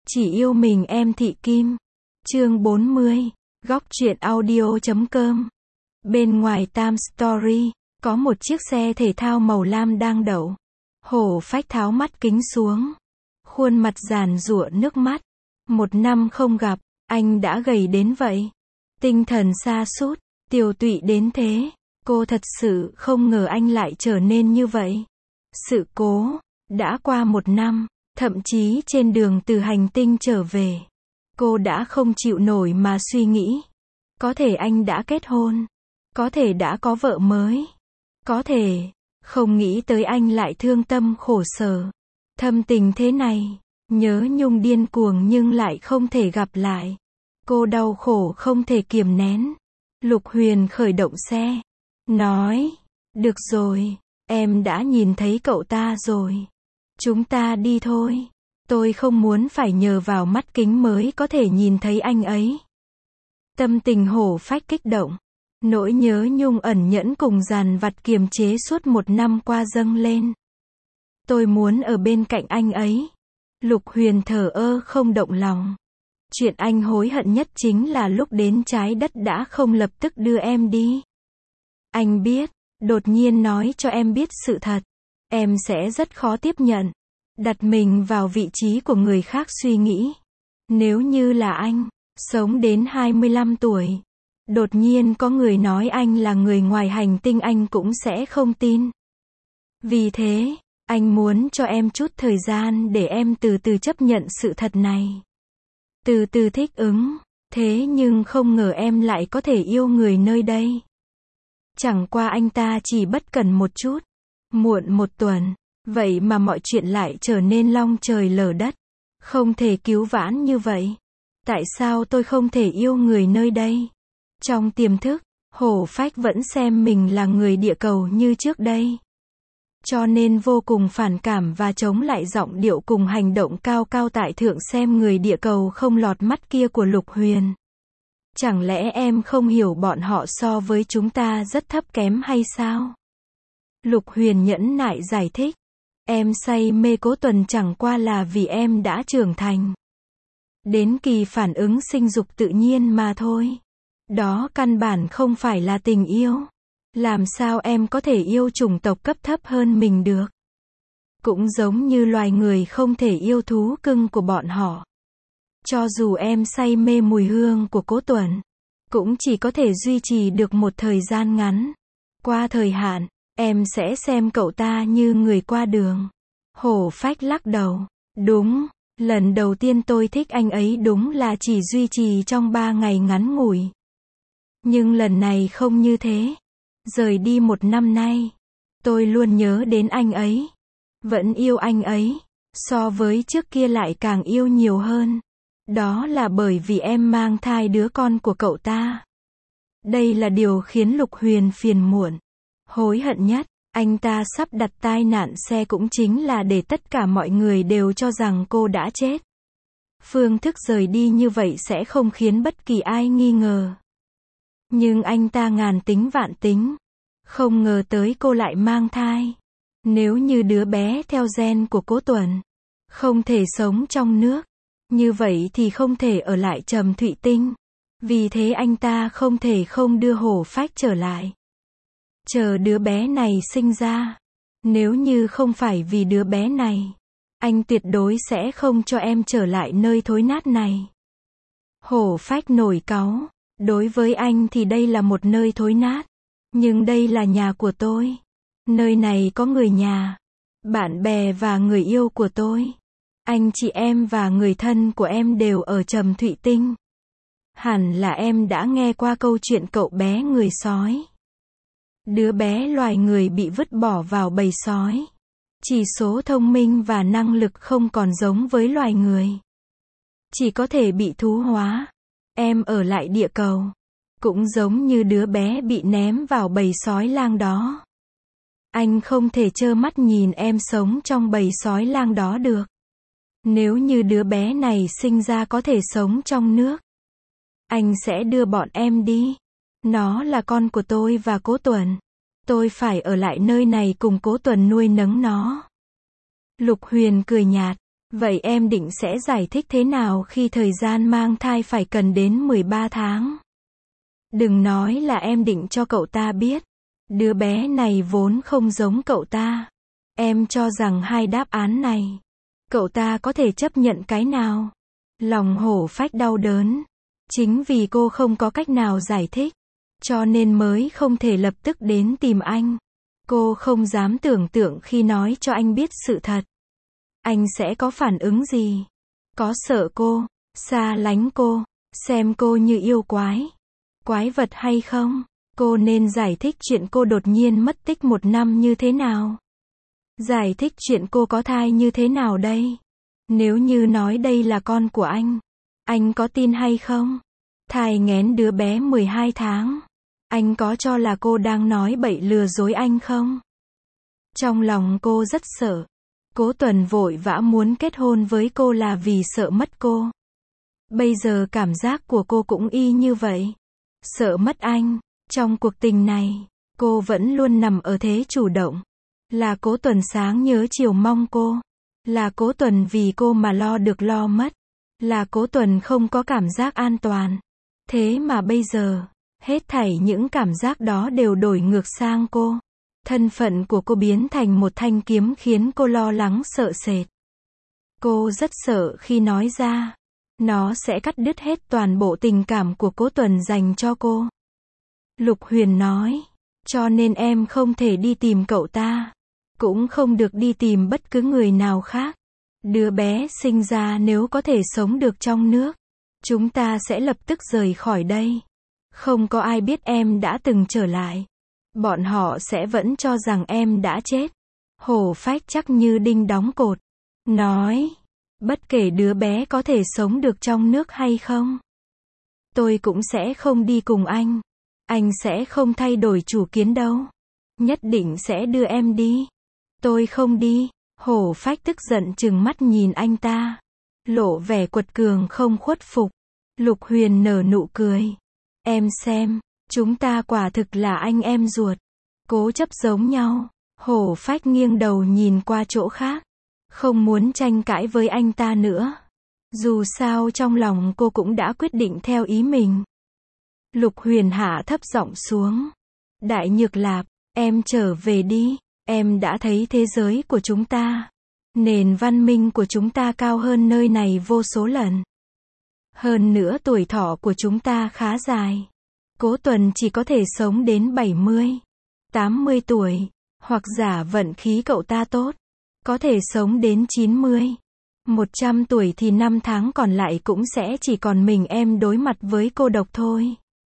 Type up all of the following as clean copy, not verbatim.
Chỉ yêu mình em Thị Kim. Chương 40. Góc truyện audio.com. Bên ngoài Tam Story, có một chiếc xe thể thao màu lam đang đậu. Hổ Phách tháo mắt kính xuống. Khuôn mặt giàn giụa nước mắt. 1 năm không gặp, anh đã gầy đến vậy. Tinh thần sa sút, tiều tụy đến thế. Cô thật sự không ngờ anh lại trở nên như vậy. Sự cố. Đã qua 1 năm, thậm chí trên đường từ hành tinh trở về, cô đã không chịu nổi mà suy nghĩ. Có thể anh đã kết hôn. Có thể đã có vợ mới. Có thể, không nghĩ tới anh lại thương tâm khổ sở. Thâm tình thế này, nhớ nhung điên cuồng nhưng lại không thể gặp lại. Cô đau khổ không thể kiềm nén. Lục Huyền khởi động xe. Nói, được rồi, em đã nhìn thấy cậu ta rồi. Chúng ta đi thôi. Tôi không muốn phải nhờ vào mắt kính mới có thể nhìn thấy anh ấy. Tâm tình Hổ Phách kích động. Nỗi nhớ nhung ẩn nhẫn cùng dằn vặt kiềm chế suốt 1 năm qua dâng lên. Tôi muốn ở bên cạnh anh ấy. Lục Huyền thờ ơ không động lòng. Chuyện anh hối hận nhất chính là lúc đến trái đất đã không lập tức đưa em đi. Anh biết, đột nhiên nói cho em biết sự thật, em sẽ rất khó tiếp nhận. Đặt mình vào vị trí của người khác suy nghĩ. Nếu như là anh, sống đến 25 tuổi, đột nhiên có người nói anh là người ngoài hành tinh, anh cũng sẽ không tin. Vì thế, anh muốn cho em chút thời gian để em từ từ chấp nhận sự thật này. Từ từ thích ứng. Thế nhưng không ngờ em lại có thể yêu người nơi đây. Chẳng qua anh ta chỉ bất cẩn một chút. Muộn 1 tuần. Vậy mà mọi chuyện lại trở nên long trời lở đất. Không thể cứu vãn như vậy. Tại sao tôi không thể yêu người nơi đây? Trong tiềm thức, Hổ Phách vẫn xem mình là người địa cầu như trước đây. Cho nên vô cùng phản cảm và chống lại giọng điệu cùng hành động cao cao tại thượng xem người địa cầu không lọt mắt kia của Lục Huyền. Chẳng lẽ em không hiểu bọn họ so với chúng ta rất thấp kém hay sao? Lục Huyền nhẫn nại giải thích. Em say mê Cố Tuần chẳng qua là vì em đã trưởng thành. Đến kỳ phản ứng sinh dục tự nhiên mà thôi. Đó căn bản không phải là tình yêu. Làm sao em có thể yêu chủng tộc cấp thấp hơn mình được? Cũng giống như loài người không thể yêu thú cưng của bọn họ. Cho dù em say mê mùi hương của Cố Tuần, cũng chỉ có thể duy trì được một thời gian ngắn. Qua thời hạn, em sẽ xem cậu ta như người qua đường. Hổ Phách lắc đầu. Đúng, lần đầu tiên tôi thích anh ấy đúng là chỉ duy trì trong 3 ngày ngắn ngủi. Nhưng lần này không như thế. Rời đi 1 năm nay, tôi luôn nhớ đến anh ấy. Vẫn yêu anh ấy. So với trước kia lại càng yêu nhiều hơn. Đó là bởi vì em mang thai đứa con của cậu ta. Đây là điều khiến Lục Huyền phiền muộn. Hối hận nhất, anh ta sắp đặt tai nạn xe cũng chính là để tất cả mọi người đều cho rằng cô đã chết. Phương thức rời đi như vậy sẽ không khiến bất kỳ ai nghi ngờ. Nhưng anh ta ngàn tính vạn tính. Không ngờ tới cô lại mang thai. Nếu như đứa bé theo gen của Cố Tuần, không thể sống trong nước, như vậy thì không thể ở lại Trầm Thụy Tinh. Vì thế anh ta không thể không đưa Hổ Phách trở lại. Chờ đứa bé này sinh ra. Nếu như không phải vì đứa bé này, anh tuyệt đối sẽ không cho em trở lại nơi thối nát này. Hổ Phách nổi cáu. Đối với anh thì đây là một nơi thối nát. Nhưng đây là nhà của tôi. Nơi này có người nhà, bạn bè và người yêu của tôi. Anh chị em và người thân của em đều ở Trầm Thụy Tinh. Hẳn là em đã nghe qua câu chuyện cậu bé người sói. Đứa bé loài người bị vứt bỏ vào bầy sói. Chỉ số thông minh và năng lực không còn giống với loài người. Chỉ có thể bị thú hóa. Em ở lại địa cầu. Cũng giống như đứa bé bị ném vào bầy sói lang đó. Anh không thể trơ mắt nhìn em sống trong bầy sói lang đó được. Nếu như đứa bé này sinh ra có thể sống trong nước, anh sẽ đưa bọn em đi. Nó là con của tôi và Cố Tuần. Tôi phải ở lại nơi này cùng Cố Tuần nuôi nấng nó. Lục Huyền cười nhạt. Vậy em định sẽ giải thích thế nào khi thời gian mang thai phải cần đến 13 tháng? Đừng nói là em định cho cậu ta biết. Đứa bé này vốn không giống cậu ta. Em cho rằng hai đáp án này, cậu ta có thể chấp nhận cái nào? Lòng hổ phách đau đớn. Chính vì cô không có cách nào giải thích, cho nên mới không thể lập tức đến tìm anh. Cô không dám tưởng tượng khi nói cho anh biết sự thật, anh sẽ có phản ứng gì? Có sợ cô, xa lánh cô, xem cô như yêu quái vật hay không? Cô nên giải thích chuyện cô đột nhiên mất tích 1 năm như thế nào? Giải thích chuyện cô có thai như thế nào đây? Nếu như nói đây là con của anh có tin hay không? Thai nghén đứa bé 12 tháng. Anh có cho là cô đang nói bậy lừa dối anh không? Trong lòng cô rất sợ. Cố Tuần vội vã muốn kết hôn với cô là vì sợ mất cô. Bây giờ cảm giác của cô cũng y như vậy. Sợ mất anh. Trong cuộc tình này, cô vẫn luôn nằm ở thế chủ động. Là Cố Tuần sáng nhớ chiều mong cô. Là Cố Tuần vì cô mà lo được lo mất. Là Cố Tuần không có cảm giác an toàn. Thế mà bây giờ, hết thảy những cảm giác đó đều đổi ngược sang cô. Thân phận của cô biến thành một thanh kiếm khiến cô lo lắng sợ sệt. Cô rất sợ khi nói ra, nó sẽ cắt đứt hết toàn bộ tình cảm của Cố Tuần dành cho cô. Lục Huyền nói, cho nên em không thể đi tìm cậu ta, cũng không được đi tìm bất cứ người nào khác. Đứa bé sinh ra nếu có thể sống được trong nước, chúng ta sẽ lập tức rời khỏi đây. Không có ai biết em đã từng trở lại. Bọn họ sẽ vẫn cho rằng em đã chết. Hổ phách chắc như đinh đóng cột. Nói, bất kể đứa bé có thể sống được trong nước hay không, tôi cũng sẽ không đi cùng anh. Anh sẽ không thay đổi chủ kiến đâu. Nhất định sẽ đưa em đi. Tôi không đi. Hổ phách tức giận trừng mắt nhìn anh ta, lộ vẻ quật cường không khuất phục. Lục Huyền nở nụ cười. Em xem, chúng ta quả thực là anh em ruột. Cố chấp giống nhau. Hổ phách nghiêng đầu nhìn qua chỗ khác, không muốn tranh cãi với anh ta nữa. Dù sao trong lòng cô cũng đã quyết định theo ý mình. Lục Huyền hạ thấp giọng xuống. Đại Nhược Lạp, em trở về đi. Em đã thấy thế giới của chúng ta, nền văn minh của chúng ta cao hơn nơi này vô số lần. Hơn nữa tuổi thọ của chúng ta khá dài. Cố Tuần chỉ có thể sống đến 70, 80 tuổi, hoặc giả vận khí cậu ta tốt, có thể sống đến 90, 100 tuổi thì 5 tháng còn lại cũng sẽ chỉ còn mình em đối mặt với cô độc thôi.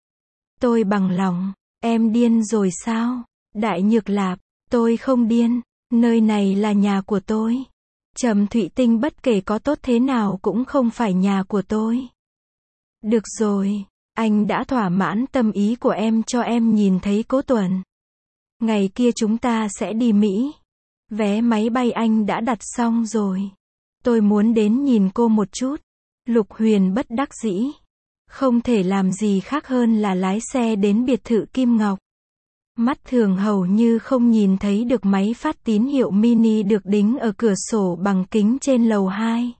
Tôi bằng lòng. Em điên rồi sao? Đại Nhược Lạp, tôi không điên, nơi này là nhà của tôi. Trầm Thụy Tinh bất kể có tốt thế nào cũng không phải nhà của tôi. Được rồi, anh đã thỏa mãn tâm ý của em cho em nhìn thấy Cố Tuần. Ngày kia chúng ta sẽ đi Mỹ. Vé máy bay anh đã đặt xong rồi. Tôi muốn đến nhìn cô một chút. Lục Huyền bất đắc dĩ. Không thể làm gì khác hơn là lái xe đến biệt thự Kim Ngọc. Mắt thường hầu như không nhìn thấy được máy phát tín hiệu mini được đính ở cửa sổ bằng kính trên lầu 2.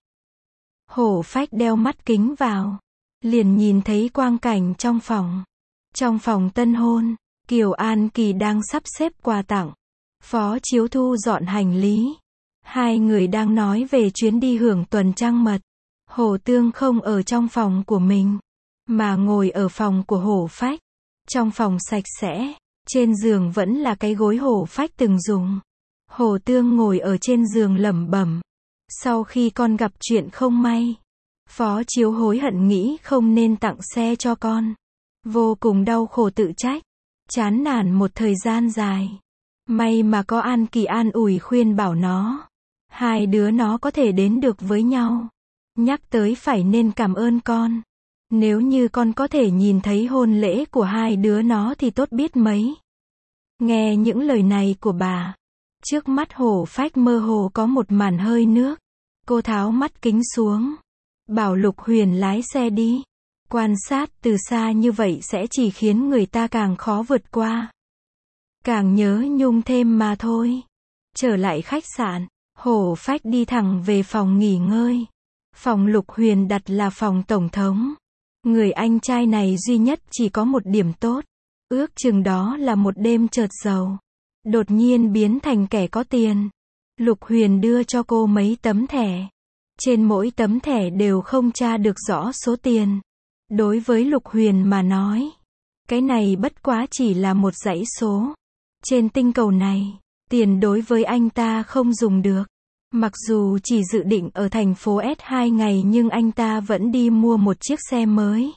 Hổ phách đeo mắt kính vào, liền nhìn thấy quang cảnh trong phòng. Trong phòng tân hôn, Kiều An Kỳ đang sắp xếp quà tặng. Phó Chiếu Thu dọn hành lý. Hai người đang nói về chuyến đi hưởng tuần trăng mật. Hồ Tương không ở trong phòng của mình, mà ngồi ở phòng của Hổ phách. Trong phòng sạch sẽ, trên giường vẫn là cái gối Hổ phách từng dùng. Hồ Tương ngồi ở trên giường lẩm bẩm. Sau khi con gặp chuyện không may, Phó Chiếu hối hận nghĩ không nên tặng xe cho con. Vô cùng đau khổ tự trách. Chán nản một thời gian dài. May mà có An Kỳ an ủi khuyên bảo nó. Hai đứa nó có thể đến được với nhau. Nhắc tới phải nên cảm ơn con. Nếu như con có thể nhìn thấy hôn lễ của hai đứa nó thì tốt biết mấy. Nghe những lời này của bà, trước mắt Hổ phách mơ hồ có một màn hơi nước. Cô tháo mắt kính xuống, bảo Lục Huyền lái xe đi. Quan sát từ xa như vậy sẽ chỉ khiến người ta càng khó vượt qua, càng nhớ nhung thêm mà thôi. Trở lại khách sạn, Hổ phách đi thẳng về phòng nghỉ ngơi. Phòng Lục Huyền đặt là phòng tổng thống. Người anh trai này duy nhất chỉ có một điểm tốt. Ước chừng đó là một đêm chợt giàu. Đột nhiên biến thành kẻ có tiền. Lục Huyền đưa cho cô mấy tấm thẻ. Trên mỗi tấm thẻ đều không tra được rõ số tiền. Đối với Lục Huyền mà nói, cái này bất quá chỉ là một dãy số. Trên tinh cầu này, tiền đối với anh ta không dùng được. Mặc dù chỉ dự định ở thành phố S 2 ngày nhưng anh ta vẫn đi mua một chiếc xe mới.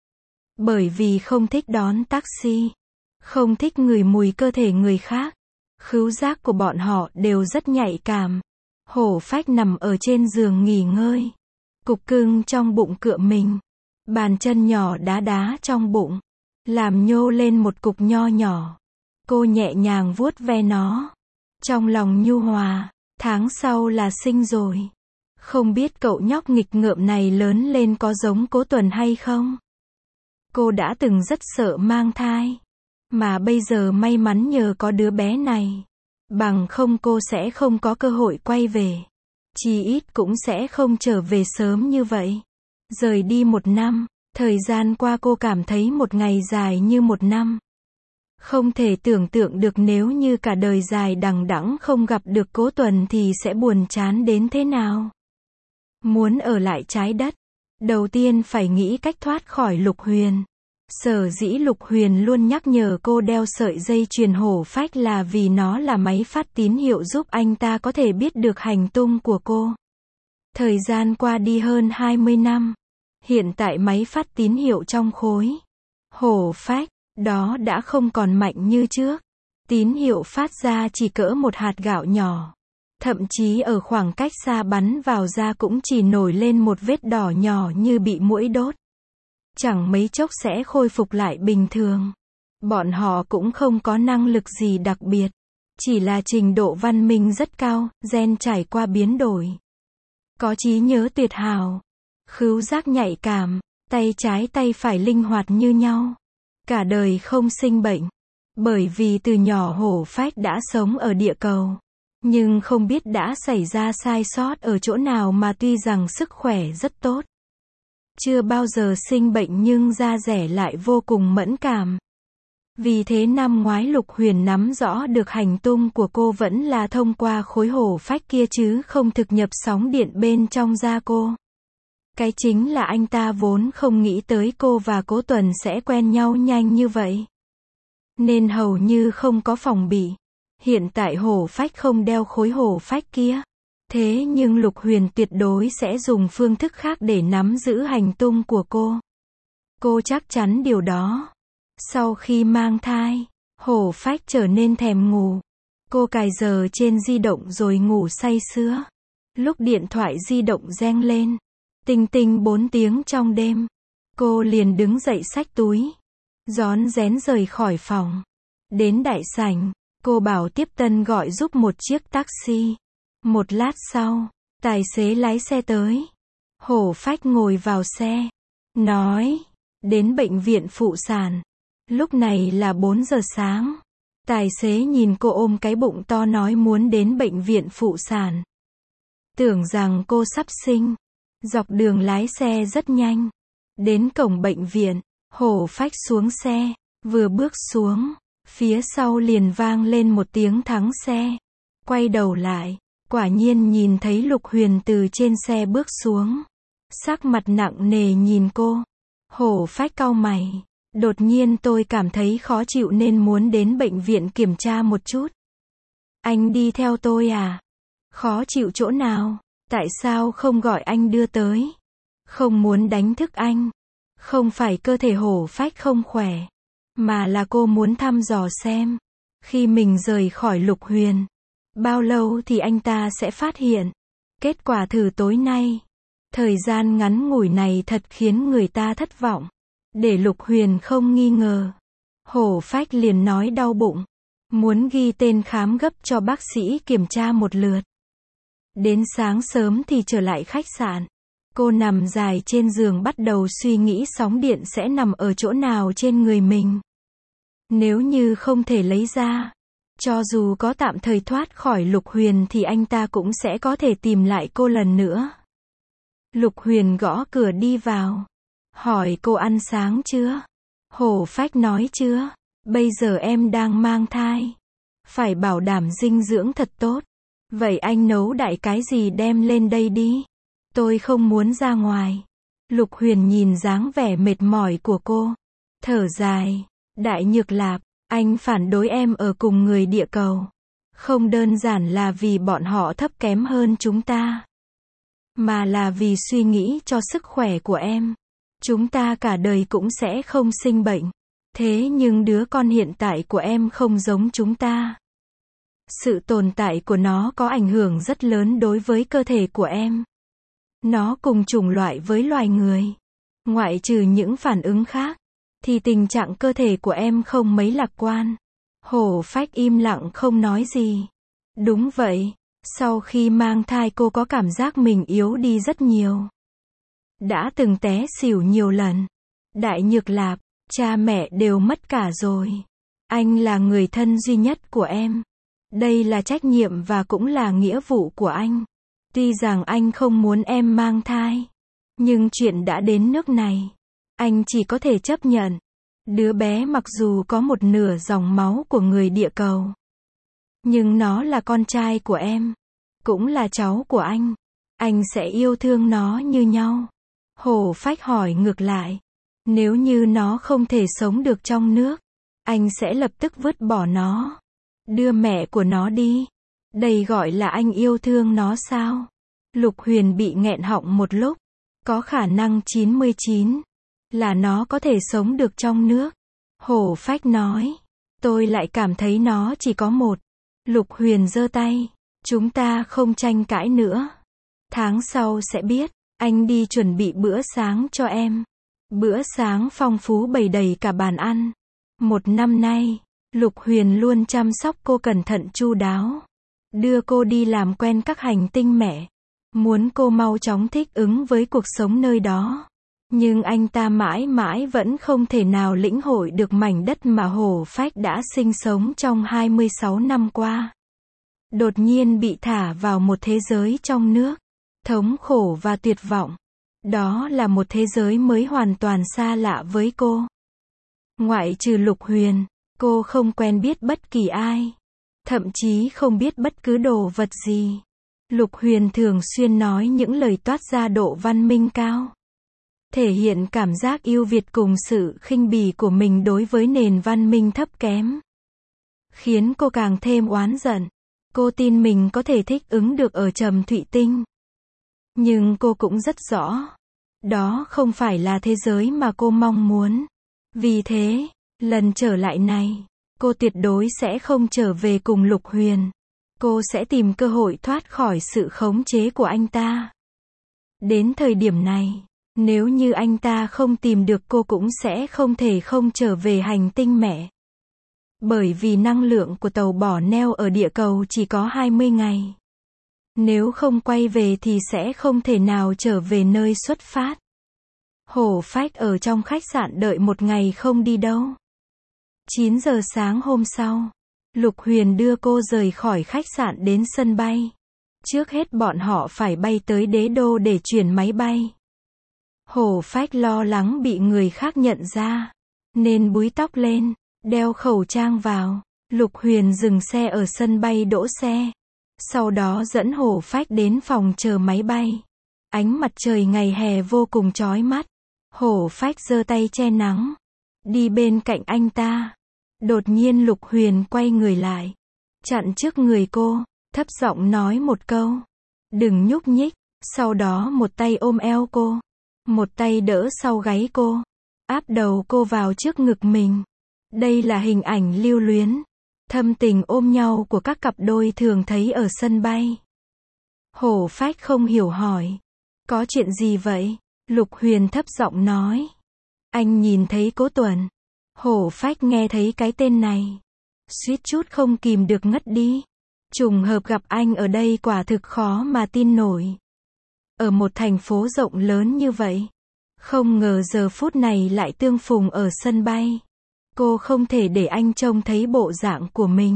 Bởi vì không thích đón taxi, không thích ngửi mùi cơ thể người khác. Khứu giác của bọn họ đều rất nhạy cảm. Hổ phách nằm ở trên giường nghỉ ngơi. Cục cưng trong bụng cựa mình. Bàn chân nhỏ đá đá trong bụng. Làm nhô lên một cục nho nhỏ. Cô nhẹ nhàng vuốt ve nó. Trong lòng nhu hòa. Tháng sau là sinh rồi. Không biết cậu nhóc nghịch ngợm này lớn lên có giống Cố Tuần hay không? Cô đã từng rất sợ mang thai. Mà bây giờ may mắn nhờ có đứa bé này. Bằng không cô sẽ không có cơ hội quay về. Chí ít cũng sẽ không trở về sớm như vậy. Rời đi 1 năm. Thời gian qua cô cảm thấy một ngày dài như 1 năm. Không thể tưởng tượng được nếu như cả đời dài đằng đẵng không gặp được Cố Tuần thì sẽ buồn chán đến thế nào. Muốn ở lại trái đất, đầu tiên phải nghĩ cách thoát khỏi Lục Huyền. Sở dĩ Lục Huyền luôn nhắc nhở cô đeo sợi dây chuyền hổ phách là vì nó là máy phát tín hiệu giúp anh ta có thể biết được hành tung của cô. Thời gian qua đi hơn 20 năm. Hiện tại máy phát tín hiệu trong khối hổ phách đó đã không còn mạnh như trước. Tín hiệu phát ra chỉ cỡ một hạt gạo nhỏ. Thậm chí ở khoảng cách xa bắn vào ra cũng chỉ nổi lên một vết đỏ nhỏ như bị muỗi đốt. Chẳng mấy chốc sẽ khôi phục lại bình thường. Bọn họ cũng không có năng lực gì đặc biệt. Chỉ là trình độ văn minh rất cao, gen trải qua biến đổi. Có trí nhớ tuyệt hảo. Khứu giác nhạy cảm, tay trái tay phải linh hoạt như nhau. Cả đời không sinh bệnh. Bởi vì từ nhỏ hổ phách đã sống ở địa cầu. Nhưng không biết đã xảy ra sai sót ở chỗ nào mà tuy rằng sức khỏe rất tốt. Chưa bao giờ sinh bệnh nhưng da dẻ lại vô cùng mẫn cảm. Vì thế năm ngoái Lục Huyền nắm rõ được hành tung của cô vẫn là thông qua khối hổ phách kia chứ không thực nhập sóng điện bên trong da cô. Cái chính là anh ta vốn không nghĩ tới cô và Cố Tuần sẽ quen nhau nhanh như vậy. Nên hầu như không có phòng bị. Hiện tại hổ phách không đeo khối hổ phách kia. Thế nhưng Lục Huyền tuyệt đối sẽ dùng phương thức khác để nắm giữ hành tung của cô. Cô chắc chắn điều đó. Sau khi mang thai, hổ phách trở nên thèm ngủ. Cô cài giờ trên di động rồi ngủ say sưa. Lúc điện thoại di động reng lên, tinh tinh 4 tiếng trong đêm, cô liền đứng dậy xách túi, rón rén rời khỏi phòng. Đến đại sảnh, cô bảo tiếp tân gọi giúp một chiếc taxi. Một lát sau, tài xế lái xe tới. Hổ phách ngồi vào xe, nói, đến bệnh viện phụ sản. Lúc này là 4 giờ sáng. Tài xế nhìn cô ôm cái bụng to nói muốn đến bệnh viện phụ sản. Tưởng rằng cô sắp sinh. Dọc đường lái xe rất nhanh. Đến cổng bệnh viện, hổ phách xuống xe. Vừa bước xuống, phía sau liền vang lên một tiếng thắng xe. Quay đầu lại, quả nhiên nhìn thấy Lục Huyền từ trên xe bước xuống. Sắc mặt nặng nề nhìn cô. Hổ phách cau mày. Đột nhiên tôi cảm thấy khó chịu nên muốn đến bệnh viện kiểm tra một chút. Anh đi theo tôi à? Khó chịu chỗ nào? Tại sao không gọi anh đưa tới? Không muốn đánh thức anh. Không phải cơ thể hổ phách không khỏe. Mà là cô muốn thăm dò xem. Khi mình rời khỏi Lục Huyền, bao lâu thì anh ta sẽ phát hiện. Kết quả thử tối nay. Thời gian ngắn ngủi này thật khiến người ta thất vọng. Để Lục Huyền không nghi ngờ. Hổ phách liền nói đau bụng. Muốn ghi tên khám gấp cho bác sĩ kiểm tra một lượt. Đến sáng sớm thì trở lại khách sạn. Cô nằm dài trên giường bắt đầu suy nghĩ sóng điện sẽ nằm ở chỗ nào trên người mình. Nếu như không thể lấy ra, Cho dù có tạm thời thoát khỏi Lục Huyền thì anh ta cũng sẽ có thể tìm lại cô lần nữa. Lục Huyền gõ cửa đi vào. Hỏi cô ăn sáng chưa? Hổ phách nói chưa. Bây giờ em đang mang thai. Phải bảo đảm dinh dưỡng thật tốt. Vậy anh nấu đại cái gì đem lên đây đi. Tôi không muốn ra ngoài. Lục Huyền nhìn dáng vẻ mệt mỏi của cô. Thở dài. Đại Nhược Lạp, anh phản đối em ở cùng người địa cầu. Không đơn giản là vì bọn họ thấp kém hơn chúng ta. Mà là vì suy nghĩ cho sức khỏe của em. Chúng ta cả đời cũng sẽ không sinh bệnh. Thế nhưng đứa con hiện tại của em không giống chúng ta. Sự tồn tại của nó có ảnh hưởng rất lớn đối với cơ thể của em. Nó cùng chủng loại với loài người. Ngoại trừ những phản ứng khác, thì tình trạng cơ thể của em không mấy lạc quan. Hổ phách im lặng không nói gì. Đúng vậy, sau khi mang thai cô có cảm giác mình yếu đi rất nhiều. Đã từng té xỉu nhiều lần. Đại Nhược Lạp, cha mẹ đều mất cả rồi. Anh là người thân duy nhất của em. Đây là trách nhiệm và cũng là nghĩa vụ của anh. Tuy rằng anh không muốn em mang thai, nhưng chuyện đã đến nước này, anh chỉ có thể chấp nhận. Đứa bé mặc dù có một nửa dòng máu của người địa cầu, nhưng nó là con trai của em, cũng là cháu của anh. Anh sẽ yêu thương nó như nhau. Hổ phách hỏi ngược lại. Nếu như nó không thể sống được trong nước, anh sẽ lập tức vứt bỏ nó. Đưa mẹ của nó đi. Đây gọi là anh yêu thương nó sao? Lục Huyền bị nghẹn họng một lúc. Có khả năng 99 là nó có thể sống được trong nước. Hổ phách nói. Tôi lại cảm thấy nó chỉ có một. Lục Huyền giơ tay. Chúng ta không tranh cãi nữa. Tháng sau sẽ biết. Anh đi chuẩn bị bữa sáng cho em. Bữa sáng phong phú bày đầy cả bàn ăn. Một năm nay, Lục Huyền luôn chăm sóc cô cẩn thận chu đáo. Đưa cô đi làm quen các hành tinh mẹ. Muốn cô mau chóng thích ứng với cuộc sống nơi đó. Nhưng anh ta mãi mãi vẫn không thể nào lĩnh hội được mảnh đất mà Hổ phách đã sinh sống trong 26 năm qua. Đột nhiên bị thả vào một thế giới trong nước. Thống khổ và tuyệt vọng. Đó là một thế giới mới hoàn toàn xa lạ với cô. Ngoại trừ Lục Huyền, cô không quen biết bất kỳ ai. Thậm chí không biết bất cứ đồ vật gì. Lục Huyền thường xuyên nói những lời toát ra độ văn minh cao. Thể hiện cảm giác yêu Việt cùng sự khinh bỉ của mình đối với nền văn minh thấp kém. Khiến cô càng thêm oán giận. Cô tin mình có thể thích ứng được ở Trầm Thụy Tinh. Nhưng cô cũng rất rõ. Đó không phải là thế giới mà cô mong muốn. Vì thế, lần trở lại này, cô tuyệt đối sẽ không trở về cùng Lục Huyền. Cô sẽ tìm cơ hội thoát khỏi sự khống chế của anh ta. Đến thời điểm này, nếu như anh ta không tìm được cô cũng sẽ không thể không trở về hành tinh mẹ. Bởi vì năng lượng của tàu bỏ neo ở địa cầu chỉ có 20 ngày. Nếu không quay về thì sẽ không thể nào trở về nơi xuất phát. Hổ phách ở trong khách sạn đợi một ngày không đi đâu. 9 giờ sáng hôm sau, Lục Huyền đưa cô rời khỏi khách sạn đến sân bay. Trước hết bọn họ phải bay tới Đế Đô để chuyển máy bay. Hổ phách lo lắng bị người khác nhận ra, nên búi tóc lên, đeo khẩu trang vào. Lục Huyền dừng xe ở sân bay đỗ xe. Sau đó dẫn Hổ phách đến phòng chờ máy bay. Ánh mặt trời ngày hè vô cùng chói mắt. Hổ phách giơ tay che nắng. Đi bên cạnh anh ta. Đột nhiên Lục Huyền quay người lại. Chặn trước người cô, thấp giọng nói một câu. Đừng nhúc nhích. Sau đó một tay ôm eo cô. Một tay đỡ sau gáy cô. Áp đầu cô vào trước ngực mình. Đây là hình ảnh lưu luyến, thâm tình ôm nhau của các cặp đôi thường thấy ở sân bay. Hổ phách không hiểu hỏi. Có chuyện gì vậy? Lục Huyền thấp giọng nói. Anh nhìn thấy Cố Tuần. Hổ phách nghe thấy cái tên này. Suýt chút không kìm được ngất đi. Trùng hợp gặp anh ở đây quả thực khó mà tin nổi. Ở một thành phố rộng lớn như vậy. Không ngờ giờ phút này lại tương phùng ở sân bay. Cô không thể để anh trông thấy bộ dạng của mình.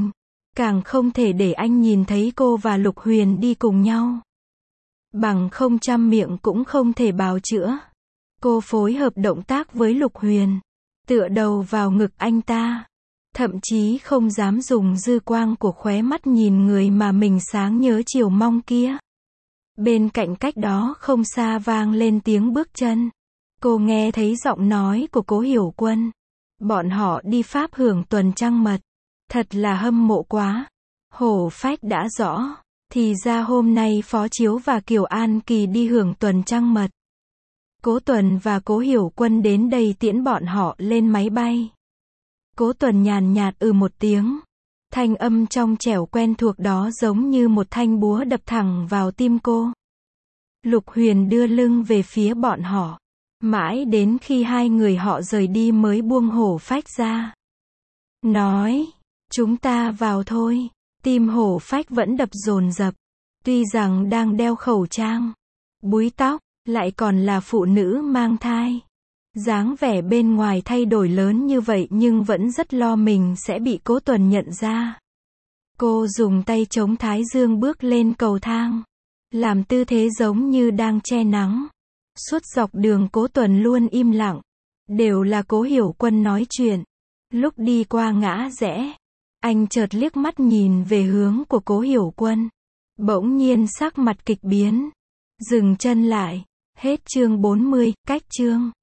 Càng không thể để anh nhìn thấy cô và Lục Huyền đi cùng nhau. Bằng không trăm miệng cũng không thể bào chữa. Cô phối hợp động tác với Lục Huyền, tựa đầu vào ngực anh ta. Thậm chí không dám dùng dư quang của khóe mắt nhìn người mà mình sáng nhớ chiều mong kia. Bên cạnh cách đó không xa vang lên tiếng bước chân. Cô nghe thấy giọng nói của Cố Hiểu Quân. Bọn họ đi Pháp hưởng tuần trăng mật. Thật là hâm mộ quá. Hổ phách đã rõ. Thì ra hôm nay Phó Chiếu và Kiều An Kỳ đi hưởng tuần trăng mật. Cố Tuần và Cố Hiểu Quân đến đây tiễn bọn họ lên máy bay. Cố Tuần nhàn nhạt một tiếng. Thanh âm trong trẻo quen thuộc đó giống như một thanh búa đập thẳng vào tim cô. Lục Huyền đưa lưng về phía bọn họ. Mãi đến khi hai người họ rời đi mới buông hổ phách ra. Nói, chúng ta vào thôi. Tim hổ phách vẫn đập dồn dập. Tuy rằng đang đeo khẩu trang, búi tóc, lại còn là phụ nữ mang thai. Dáng vẻ bên ngoài thay đổi lớn như vậy nhưng vẫn rất lo mình sẽ bị Cố Tuần nhận ra. Cô dùng tay chống thái dương bước lên cầu thang. Làm tư thế giống như đang che nắng. Suốt dọc đường Cố Tuần luôn im lặng. Đều là Cố Hiểu Quân nói chuyện. Lúc đi qua ngã rẽ, anh chợt liếc mắt nhìn về hướng của Cố Hiểu Quân. Bỗng nhiên sắc mặt kịch biến. Dừng chân lại. Hết chương 40, cách chương.